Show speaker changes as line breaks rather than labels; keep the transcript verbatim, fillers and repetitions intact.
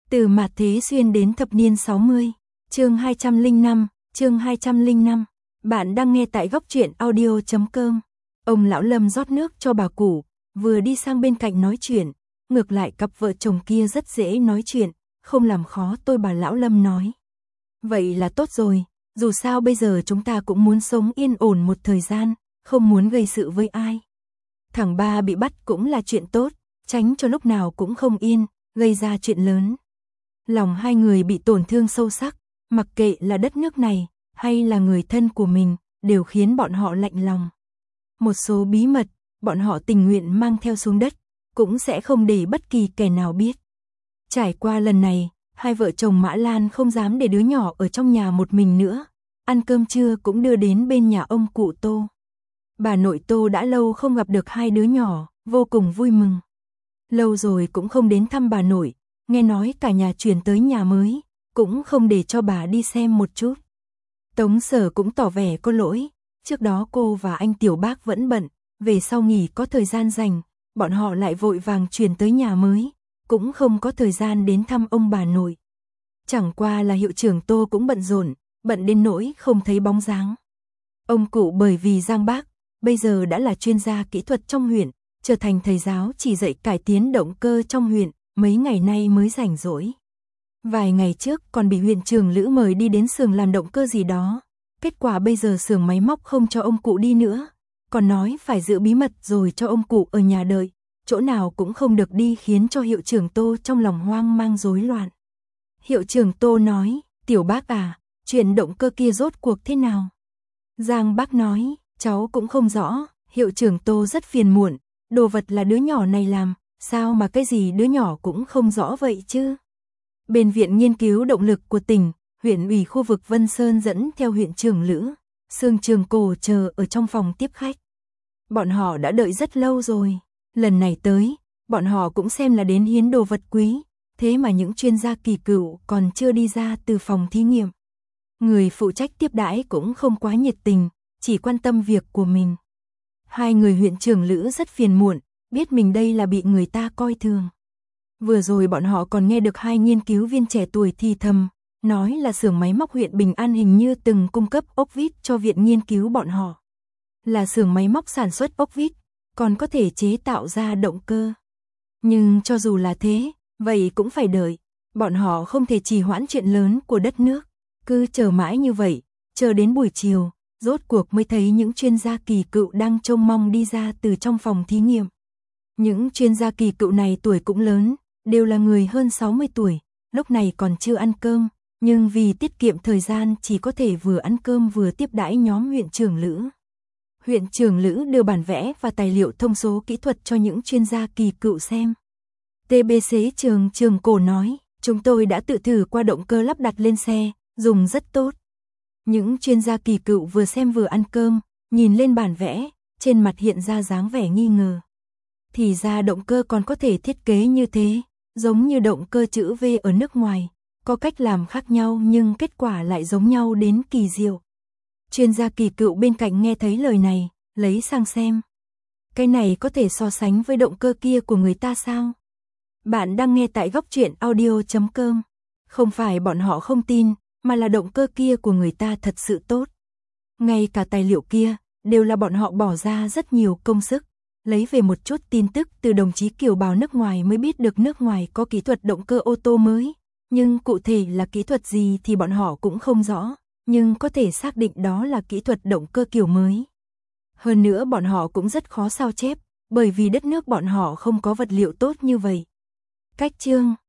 Từ mạt thế xuyên đến thập niên sáu mươi, chương hai trăm lẻ năm, chương hai trăm lẻ năm. Bạn đang nghe tại góc truyện audio chấm com. Ông lão Lâm rót nước cho bà cụ, vừa đi sang bên cạnh nói chuyện, ngược lại cặp vợ chồng kia rất dễ nói chuyện, không làm khó tôi, bà lão Lâm nói. Vậy là tốt rồi, dù sao bây giờ chúng ta cũng muốn sống yên ổn một thời gian, không muốn gây sự với ai. Thằng ba bị bắt cũng là chuyện tốt, tránh cho lúc nào cũng không yên, gây ra chuyện lớn. Lòng hai người bị tổn thương sâu sắc, mặc kệ là đất nước này, hay là người thân của mình, đều khiến bọn họ lạnh lòng. Một số bí mật, bọn họ tình nguyện mang theo xuống đất, cũng sẽ không để bất kỳ kẻ nào biết. Trải qua lần này, hai vợ chồng Mã Lan không dám để đứa nhỏ ở trong nhà một mình nữa, ăn cơm trưa cũng đưa đến bên nhà ông cụ Tô. Bà nội Tô đã lâu không gặp được hai đứa nhỏ, vô cùng vui mừng. Lâu rồi cũng không đến thăm bà nội, nghe nói cả nhà chuyển tới nhà mới, cũng không để cho bà đi xem một chút. Tống Sở cũng tỏ vẻ có lỗi, trước đó cô và anh Tiểu Bác vẫn bận, về sau nghỉ có thời gian rảnh, bọn họ lại vội vàng chuyển tới nhà mới, cũng không có thời gian đến thăm ông bà nội. Chẳng qua là hiệu trưởng Tô cũng bận rộn, bận đến nỗi không thấy bóng dáng. Ông cụ bởi vì Giang Bác, bây giờ đã là chuyên gia kỹ thuật trong huyện, trở thành thầy giáo chỉ dạy cải tiến động cơ trong huyện, mấy ngày nay mới rảnh rỗi. Vài ngày trước còn bị huyện trưởng Lữ mời đi đến xưởng làm động cơ gì đó, kết quả bây giờ xưởng máy móc không cho ông cụ đi nữa, còn nói phải giữ bí mật rồi cho ông cụ ở nhà đợi, chỗ nào cũng không được đi, khiến cho hiệu trưởng Tô trong lòng hoang mang rối loạn. Hiệu trưởng Tô nói, Tiểu Bác à, chuyện động cơ kia rốt cuộc thế nào? Giang Bác nói, cháu cũng không rõ. Hiệu trưởng Tô rất phiền muộn, đồ vật là đứa nhỏ này làm, sao mà cái gì đứa nhỏ cũng không rõ vậy chứ? Bên Viện Nghiên cứu Động lực của tỉnh, huyện ủy khu vực Vân Sơn dẫn theo huyện trưởng Lữ, Sương Trường Cổ chờ ở trong phòng tiếp khách. Bọn họ đã đợi rất lâu rồi, lần này tới, bọn họ cũng xem là đến hiến đồ vật quý, thế mà những chuyên gia kỳ cựu còn chưa đi ra từ phòng thí nghiệm. Người phụ trách tiếp đãi cũng không quá nhiệt tình, chỉ quan tâm việc của mình. Hai người huyện trưởng Lữ rất phiền muộn, biết mình đây là bị người ta coi thường. Vừa rồi bọn họ còn nghe được hai nghiên cứu viên trẻ tuổi thì thầm, nói là xưởng máy móc huyện Bình An hình như từng cung cấp ốc vít cho viện nghiên cứu bọn họ. Là xưởng máy móc sản xuất ốc vít, còn có thể chế tạo ra động cơ. Nhưng cho dù là thế, vậy cũng phải đợi, bọn họ không thể trì hoãn chuyện lớn của đất nước. Cứ chờ mãi như vậy, chờ đến buổi chiều, rốt cuộc mới thấy những chuyên gia kỳ cựu đang trông mong đi ra từ trong phòng thí nghiệm. Những chuyên gia kỳ cựu này tuổi cũng lớn, đều là người hơn sáu mươi tuổi, lúc này còn chưa ăn cơm, nhưng vì tiết kiệm thời gian chỉ có thể vừa ăn cơm vừa tiếp đãi nhóm huyện trưởng Lữ. Huyện trưởng Lữ đưa bản vẽ và tài liệu thông số kỹ thuật cho những chuyên gia kỳ cựu xem. tê bê xê Trường Trường Cổ nói, chúng tôi đã tự thử qua động cơ lắp đặt lên xe, dùng rất tốt. Những chuyên gia kỳ cựu vừa xem vừa ăn cơm, nhìn lên bản vẽ, trên mặt hiện ra dáng vẻ nghi ngờ. Thì ra động cơ còn có thể thiết kế như thế, giống như động cơ chữ V ở nước ngoài, có cách làm khác nhau nhưng kết quả lại giống nhau đến kỳ diệu. Chuyên gia kỳ cựu bên cạnh nghe thấy lời này, lấy sang xem. Cái này có thể so sánh với động cơ kia của người ta sao? Bạn đang nghe tại góc truyện audio chấm com. Không phải bọn họ không tin, mà là động cơ kia của người ta thật sự tốt. Ngay cả tài liệu kia, đều là bọn họ bỏ ra rất nhiều công sức, lấy về một chút tin tức từ đồng chí kiều bào nước ngoài mới biết được nước ngoài có kỹ thuật động cơ ô tô mới, nhưng cụ thể là kỹ thuật gì thì bọn họ cũng không rõ, nhưng có thể xác định đó là kỹ thuật động cơ kiểu mới. Hơn nữa bọn họ cũng rất khó sao chép, bởi vì đất nước bọn họ không có vật liệu tốt như vậy. Cách chương